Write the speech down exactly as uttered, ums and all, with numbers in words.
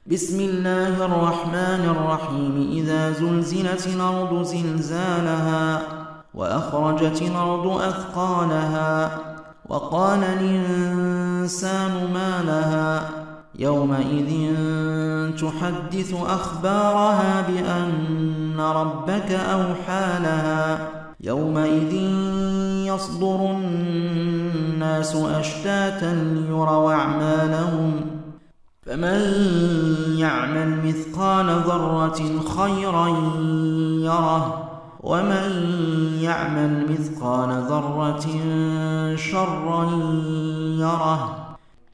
بسم الله الرحمن الرحيم إذا زلزلت الأرض زلزالها وأخرجت الأرض أثقالها وقال الإنسان ما لها يومئذ تحدث أخبارها بأن ربك أوحى لها يومئذ يصدر الناس أشتاتا ليروا أعمالهم فمن يعمل مثقال ذرة خيرا يره ومن يعمل مثقال ذرة شرا يره.